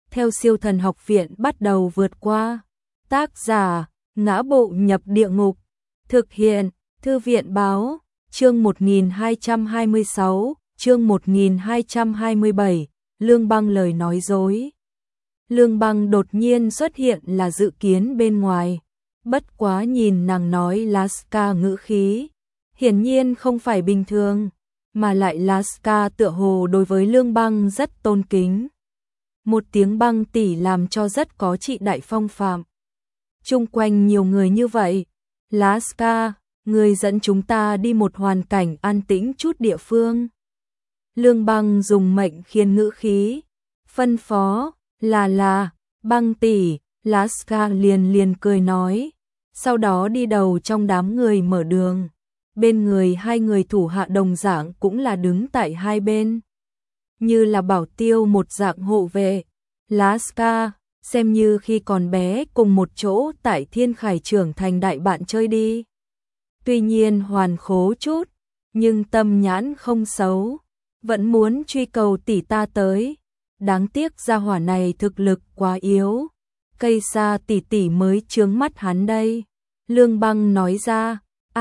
theo Siêu Thần Học Viện bắt đầu vượt qua. Tác giả: Ngã Bộ Nhập Địa Ngục. Thực hiện: Thư viện báo. Chương 1226, chương 1227, Lương Băng lời nói dối. Lương Băng đột nhiên xuất hiện là dự kiến bên ngoài. Bất quá nhìn nàng nói Laska ngữ khí, hiển nhiên không phải bình thường, mà lại Laska tựa hồ đối với Lương Băng rất tôn kính. Một tiếng Băng tỷ làm cho rất có trị đại phong phạm. Chung quanh nhiều người như vậy. Laska, người dẫn chúng ta đi một hoàn cảnh an tĩnh chút địa phương. Lương Băng dùng mệnh khiên ngữ khí, phân phó, là, Băng tỷ. Laska liền cười nói, sau đó đi đầu trong đám người mở đường. Bên người hai người thủ hạ đồng dạng cũng là đứng tại hai bên, như là bảo tiêu một dạng hộ vệ. Laska, xem như khi còn bé cùng một chỗ tại Thiên Khải trưởng thành đại bạn chơi đi. Tuy nhiên hoàn khố chút, nhưng tâm nhãn không xấu, vẫn muốn truy cầu tỷ ta tới. Đáng tiếc gia hỏa này thực lực quá yếu, cây xa tỷ tỷ mới chướng mắt hắn đây. Lương Băng nói ra,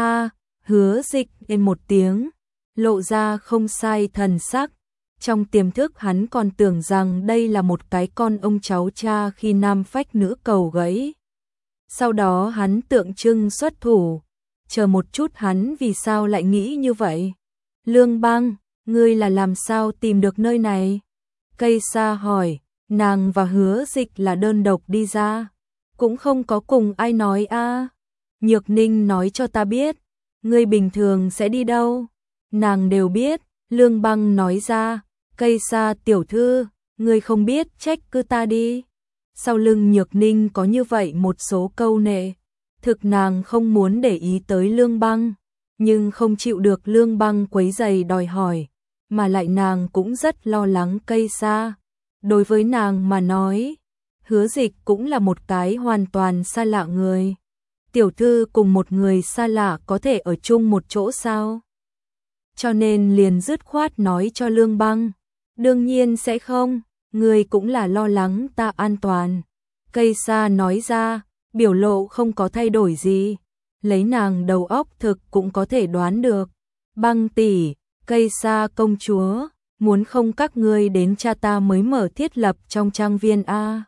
Hứa Dịch lên một tiếng, lộ ra không sai thần sắc. Trong tiềm thức hắn còn tưởng rằng đây là một cái con ông cháu cha khi nam phách nữ cầu gãy. Sau đó hắn tượng trưng xuất thủ, chờ một chút, hắn vì sao lại nghĩ như vậy? Lương Băng, ngươi là làm sao tìm được nơi này? Cây Sa hỏi. Nàng và Hứa Dịch là đơn độc đi ra, cũng không có cùng ai nói Nhược Ninh nói cho ta biết. Ngươi bình thường sẽ đi đâu? Nàng đều biết. Lương Băng nói ra. Cây Sa tiểu thư, ngươi không biết trách cứ ta đi. Sau lưng Nhược Ninh có như vậy một số câu nệ, thực nàng không muốn để ý tới Lương Băng, nhưng không chịu được Lương Băng quấy rầy đòi hỏi, mà lại nàng cũng rất lo lắng Cây Sa. Đối với nàng mà nói, Hứa Dịch cũng là một cái hoàn toàn xa lạ người. Tiểu thư cùng một người xa lạ có thể ở chung một chỗ sao? Cho nên liền dứt khoát nói cho Lương Băng. Đương nhiên sẽ không, người cũng là lo lắng ta an toàn. Cây Sa nói ra, biểu lộ không có thay đổi gì. Lấy nàng đầu óc thực cũng có thể đoán được. Băng tỷ, Cây Sa công chúa, muốn không các ngươi đến cha ta mới mở thiết lập trong trang viên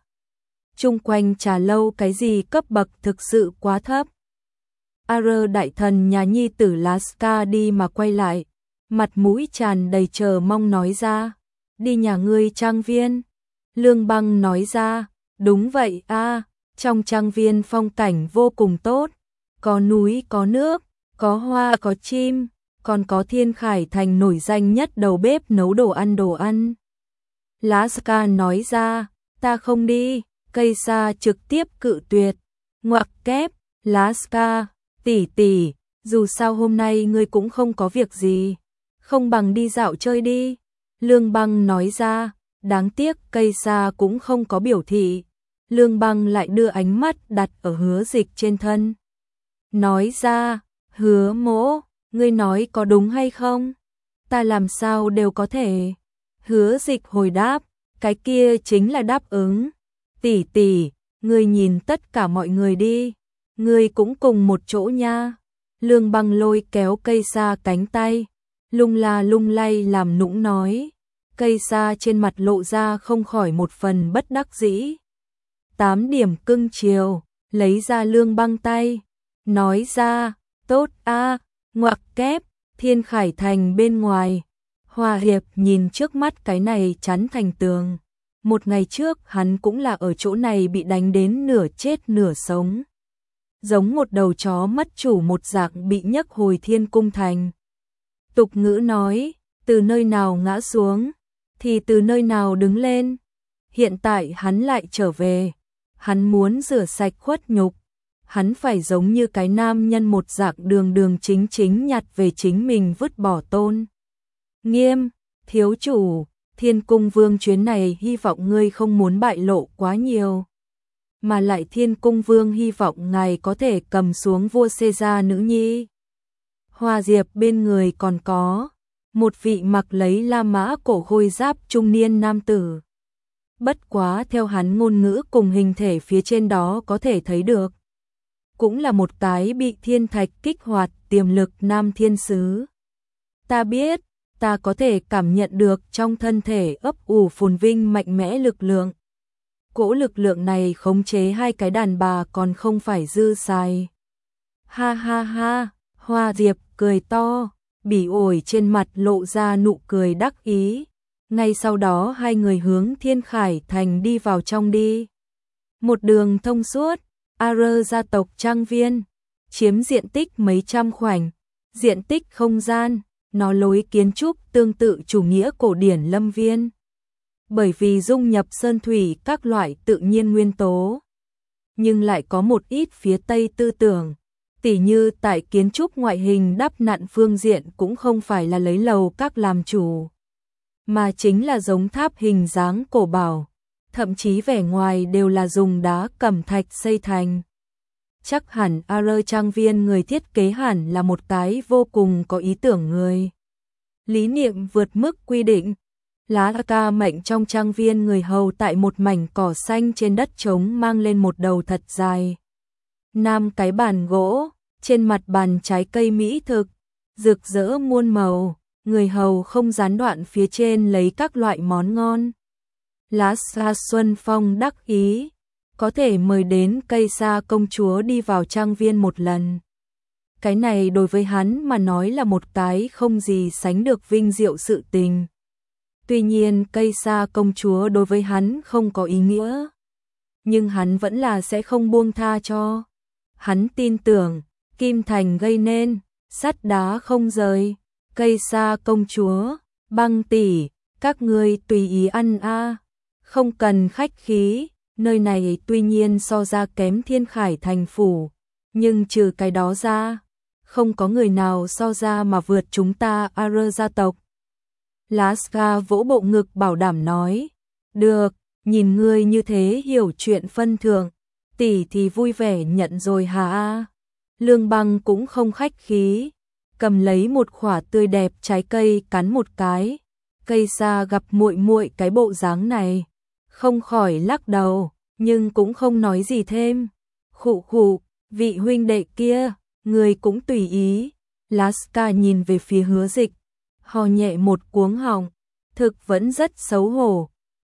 chung quanh trà lâu cái gì cấp bậc thực sự quá thấp. Đại thần nhà nhi tử Laska đi mà quay lại, mặt mũi tràn đầy chờ mong nói ra, đi nhà ngươi trang viên. Lương Băng nói ra, đúng vậy trong trang viên phong cảnh vô cùng tốt, có núi có nước, có hoa có chim, còn có Thiên Khải thành nổi danh nhất đầu bếp nấu đồ ăn. Laska nói ra, ta không đi. Cây Sa trực tiếp cự tuyệt. Ngoặc kép, Laska, tỷ tỷ, dù sao hôm nay ngươi cũng không có việc gì, không bằng đi dạo chơi đi. Lương Băng nói ra, đáng tiếc Cây Sa cũng không có biểu thị. Lương Băng lại đưa ánh mắt đặt ở Hứa Dịch trên thân. Nói ra, Hứa mỗ, ngươi nói có đúng hay không? Ta làm sao đều có thể. Hứa Dịch hồi đáp, cái kia chính là đáp ứng. Tỷ tỷ, ngươi nhìn tất cả mọi người đi, ngươi cũng cùng một chỗ nha. Lương Băng lôi kéo Cây Sa cánh tay, lung la lung lay làm nũng nói. Cây Sa trên mặt lộ ra không khỏi một phần bất đắc dĩ. 8 điểm cưng chiều, lấy ra Lương Băng tay, nói ra, tốt ngoặc kép, Thiên Khải thành bên ngoài. Hòa Hiệp nhìn trước mắt cái này chắn thành tường. Một ngày trước hắn cũng là ở chỗ này bị đánh đến nửa chết nửa sống. Giống một đầu chó mất chủ một dạng bị nhấc hồi Thiên Cung thành. Tục ngữ nói, từ nơi nào ngã xuống, thì từ nơi nào đứng lên. Hiện tại hắn lại trở về. Hắn muốn rửa sạch khuất nhục. Hắn phải giống như cái nam nhân một dạng đường chính nhặt về chính mình vứt bỏ tôn nghiêm. Thiếu chủ, Thiên Cung Vương chuyến này hy vọng ngươi không muốn bại lộ quá nhiều. Mà lại Thiên Cung Vương hy vọng ngài có thể cầm xuống vua Caesar nữ nhi. Hoa Diệp bên người còn có một vị mặc lấy La Mã cổ khôi giáp trung niên nam tử. Bất quá theo hắn ngôn ngữ cùng hình thể phía trên đó có thể thấy được. Cũng là một cái bị thiên thạch kích hoạt tiềm lực nam thiên sứ. Ta biết, ta có thể cảm nhận được trong thân thể ấp ủ phồn vinh mạnh mẽ lực lượng. Cỗ lực lượng này khống chế hai cái đàn bà còn không phải dư xài. Ha ha ha, Hoa Diệp cười to, bỉ ổi trên mặt lộ ra nụ cười đắc ý. Ngay sau đó hai người hướng Thiên Khải Thành đi vào trong đi. Một đường thông suốt, AR gia tộc trang viên, chiếm diện tích mấy trăm khoảnh, diện tích không gian, nó lối kiến trúc tương tự chủ nghĩa cổ điển lâm viên. Bởi vì dung nhập sơn thủy các loại tự nhiên nguyên tố, nhưng lại có một ít phía Tây tư tưởng, tỉ như tại kiến trúc ngoại hình đắp nặn phương diện cũng không phải là lấy lầu các làm chủ, mà chính là giống tháp hình dáng cổ bảo, thậm chí vẻ ngoài đều là dùng đá cẩm thạch xây thành. Chắc hẳn AR trang viên người thiết kế hẳn là một cái vô cùng có ý tưởng người. Lý niệm vượt mức quy định. Lá ca mệnh trong trang viên người hầu tại một mảnh cỏ xanh trên đất trống mang lên một đầu thật dài. Năm cái bàn gỗ, trên mặt bàn trái cây mỹ thực, rực rỡ muôn màu, người hầu không gián đoạn phía trên lấy các loại món ngon. Lá Sa Xuân Phong đắc ý, có thể mời đến Cây Sa công chúa đi vào trang viên một lần. Cái này đối với hắn mà nói là một cái không gì sánh được vinh diệu sự tình. Tuy nhiên Cây Sa công chúa đối với hắn không có ý nghĩa, nhưng hắn vẫn là sẽ không buông tha cho. Hắn tin tưởng, kim thành gây nên, sắt đá không rời. Cây Sa công chúa, Băng tỷ, các ngươi tùy ý ăn a, không cần khách khí. Nơi này tuy nhiên so ra kém Thiên Khải Thành phủ, nhưng trừ cái đó ra, không có người nào so ra mà vượt chúng ta AR gia tộc. Laska vỗ bộ ngực bảo đảm nói, được, nhìn ngươi như thế hiểu chuyện phân thượng, tỷ thì vui vẻ nhận rồi hả? Lương Băng cũng không khách khí, cầm lấy một quả tươi đẹp trái cây cắn một cái. Cây Sa gặp muội muội cái bộ dáng này, không khỏi lắc đầu, nhưng cũng không nói gì thêm. Khụ khụ, vị huynh đệ kia, người cũng tùy ý. Laska nhìn về phía Hứa Dịch, ho nhẹ một cuống họng, thực vẫn rất xấu hổ.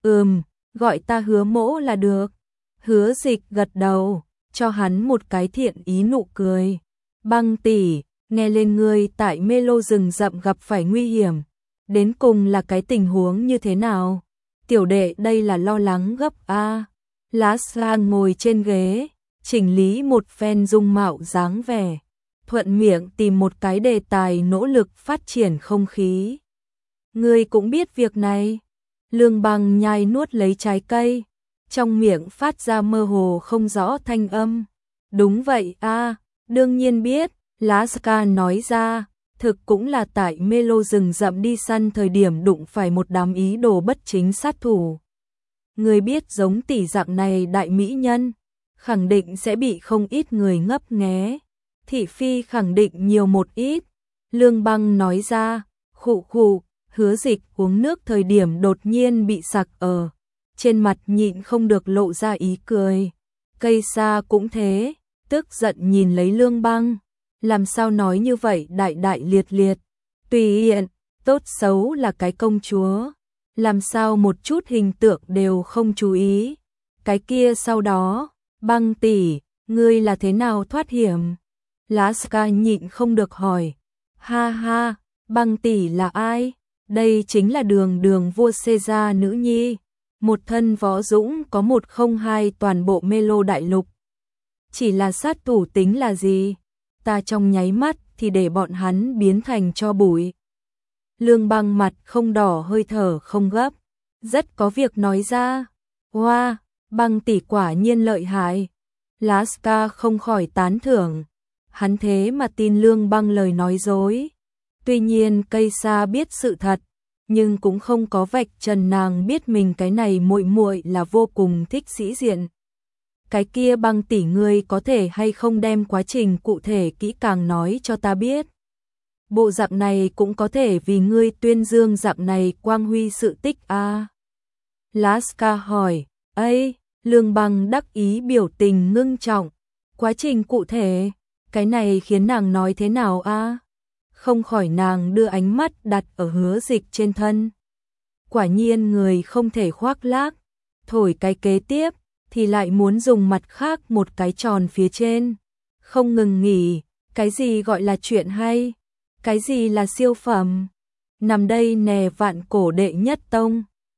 Gọi ta Hứa mỗ là được. Hứa Dịch gật đầu, cho hắn một cái thiện ý nụ cười. Băng tỷ, nghe lên ngươi tại mê lô rừng rậm gặp phải nguy hiểm, đến cùng là cái tình huống như thế nào? Tiểu đệ đây là lo lắng gấp a. Laska ngồi trên ghế, chỉnh lý một phen dung mạo dáng vẻ, thuận miệng tìm một cái đề tài nỗ lực phát triển không khí. Ngươi cũng biết việc này. Lương Băng nhai nuốt lấy trái cây, trong miệng phát ra mơ hồ không rõ thanh âm. Đúng vậy a, đương nhiên biết. Laska nói ra, thực cũng là tại mê lô rừng rậm đi săn thời điểm đụng phải một đám ý đồ bất chính sát thủ. Người biết giống tỷ dạng này đại mỹ nhân, khẳng định sẽ bị không ít người ngấp nghé. Thị phi khẳng định nhiều một ít. Lương Băng nói ra, khụ khụ. Hứa Dịch uống nước thời điểm đột nhiên bị sặc ở, trên mặt nhịn không được lộ ra ý cười. Cây Sa cũng thế, tức giận nhìn lấy Lương Băng. Làm sao nói như vậy đại đại liệt liệt, tùy hiện, tốt xấu là cái công chúa, làm sao một chút hình tượng đều không chú ý. Cái kia sau đó, Băng tỷ, ngươi là thế nào thoát hiểm? Laska nhịn không được hỏi. Ha ha, Băng tỷ là ai? Đây chính là đường đường vua Caesar nữ nhi, một thân võ dũng có 102 toàn bộ mê lô đại lục. Chỉ là sát thủ tính là gì? Ta trong nháy mắt thì để bọn hắn biến thành tro bụi. Lương Băng mặt không đỏ hơi thở không gấp, rất có việc nói ra. Wow, Băng tỷ quả nhiên lợi hại. Laska không khỏi tán thưởng, hắn thế mà tin Lương Băng lời nói dối. Tuy nhiên Cây Sa biết sự thật, nhưng cũng không có vạch trần nàng biết mình cái này muội muội là vô cùng thích sĩ diện. Cái kia Băng tỷ ngươi có thể hay không đem quá trình cụ thể kỹ càng nói cho ta biết. Bộ dạng này cũng có thể vì ngươi tuyên dương dạng này quang huy sự tích a. Laska hỏi, ấy, Lương Bằng đắc ý biểu tình ngưng trọng, quá trình cụ thể, cái này khiến nàng nói thế nào a? Không khỏi nàng đưa ánh mắt đặt ở Hứa Dịch trên thân. Quả nhiên người không thể khoác lác, thổi cái kế tiếp thì lại muốn dùng mặt khác một cái tròn phía trên. Không ngừng nghỉ, cái gì gọi là chuyện hay, cái gì là siêu phẩm. Nằm đây nè vạn cổ đệ nhất tông,